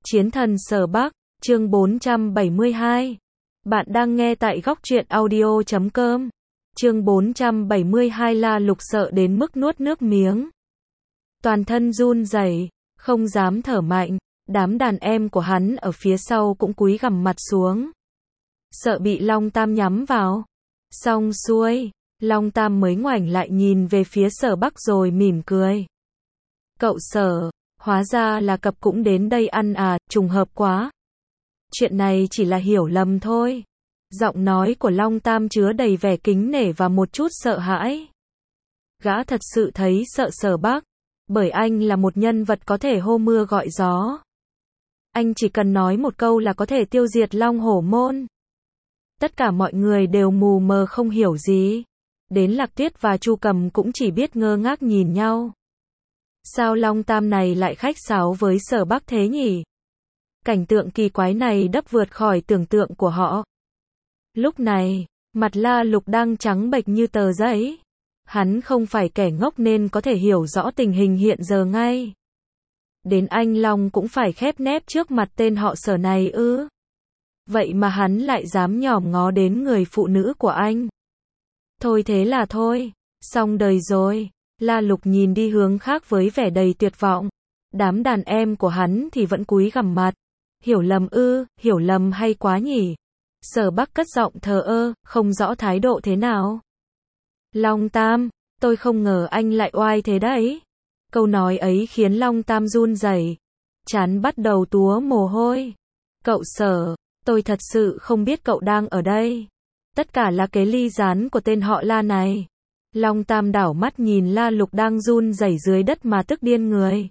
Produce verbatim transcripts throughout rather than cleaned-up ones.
Chiến thần Sở Bắc, chương bốn trăm bảy mươi hai. Bạn đang nghe tại góc truyện audio chấm com. Chương bốn trăm bảy mươi hai. La Lục sợ đến mức nuốt nước miếng. Toàn thân run rẩy, không dám thở mạnh, đám đàn em của hắn ở phía sau cũng cúi gằm mặt xuống. Sợ bị Long Tam nhắm vào. Xong xuôi, Long Tam mới ngoảnh lại nhìn về phía Sở Bắc rồi mỉm cười. Cậu Sở, hóa ra là cặp cũng đến đây ăn à, trùng hợp quá. Chuyện này chỉ là hiểu lầm thôi. Giọng nói của Long Tam chứa đầy vẻ kính nể và một chút sợ hãi. Gã thật sự thấy sợ Sở Bắc, bởi anh là một nhân vật có thể hô mưa gọi gió. Anh chỉ cần nói một câu là có thể tiêu diệt Long Hổ Môn. Tất cả mọi người đều mù mờ không hiểu gì. Đến Lạc Tuyết và Chu Cầm cũng chỉ biết ngơ ngác nhìn nhau. Sao Long Tam này lại khách sáo với Sở Bắc thế nhỉ? Cảnh tượng kỳ quái này đắp vượt khỏi tưởng tượng của họ. Lúc này, mặt La Lục đang trắng bệch như tờ giấy. Hắn không phải kẻ ngốc nên có thể hiểu rõ tình hình hiện giờ ngay. Đến anh Long cũng phải khép nép trước mặt tên họ Sở này ư? Vậy mà hắn lại dám nhòm ngó đến người phụ nữ của anh. Thôi thế là thôi, xong đời rồi. La Lục nhìn đi hướng khác với vẻ đầy tuyệt vọng. Đám đàn em của hắn thì vẫn cúi gằm mặt. Hiểu lầm ư, hiểu lầm hay quá nhỉ? Sở Bắc cất giọng thờ ơ, không rõ thái độ thế nào. Long Tam, tôi không ngờ anh lại oai thế đấy. Câu nói ấy khiến Long Tam run rẩy, trán bắt đầu túa mồ hôi. Cậu Sở, tôi thật sự không biết cậu đang ở đây. Tất cả là cái ly gián của tên họ La này. Long Tam đảo mắt nhìn La Lục đang run rẩy dưới đất mà tức điên người.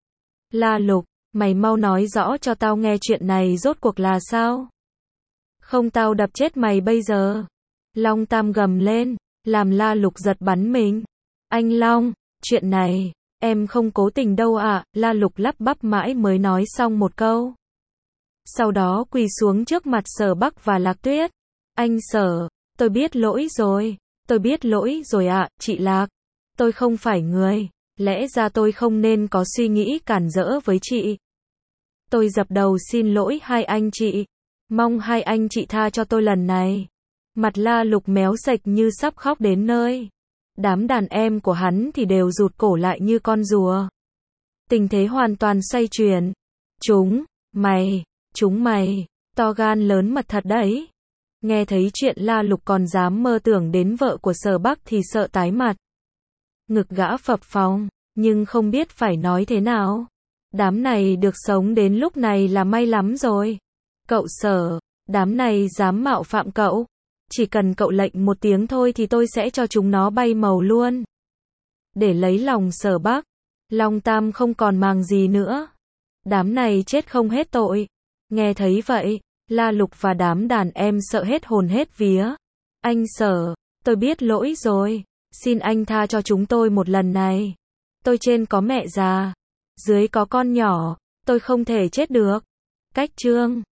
La Lục, mày mau nói rõ cho tao nghe chuyện này rốt cuộc là sao? Không tao đập chết mày bây giờ. Long Tam gầm lên, làm La Lục giật bắn mình. Anh Long, chuyện này, em không cố tình đâu ạ, à. La Lục lắp bắp mãi mới nói xong một câu. Sau đó quỳ xuống trước mặt Sở Bắc và Lạc Tuyết. Anh Sở, tôi biết lỗi rồi. Tôi biết lỗi rồi ạ, à, chị Lạc. Tôi không phải người. Lẽ ra tôi không nên có suy nghĩ cản rỡ với chị. Tôi dập đầu xin lỗi hai anh chị. Mong hai anh chị tha cho tôi lần này. Mặt La Lục méo sạch như sắp khóc đến nơi. Đám đàn em của hắn thì đều rụt cổ lại như con rùa. Tình thế hoàn toàn xoay chuyển. Chúng, mày, chúng mày, to gan lớn mật thật đấy. Nghe thấy chuyện La Lục còn dám mơ tưởng đến vợ của Sở Bắc thì sợ tái mặt. Ngực gã phập phồng, nhưng không biết phải nói thế nào. Đám này được sống đến lúc này là may lắm rồi. Cậu Sở, đám này dám mạo phạm cậu. Chỉ cần cậu lệnh một tiếng thôi thì tôi sẽ cho chúng nó bay màu luôn. Để lấy lòng Sở Bắc, Long Tam không còn màng gì nữa. Đám này chết không hết tội. Nghe thấy vậy, La Lục và đám đàn em sợ hết hồn hết vía. Anh Sở, tôi biết lỗi rồi. Xin anh tha cho chúng tôi một lần này. Tôi trên có mẹ già, dưới có con nhỏ. Tôi không thể chết được. Cách chương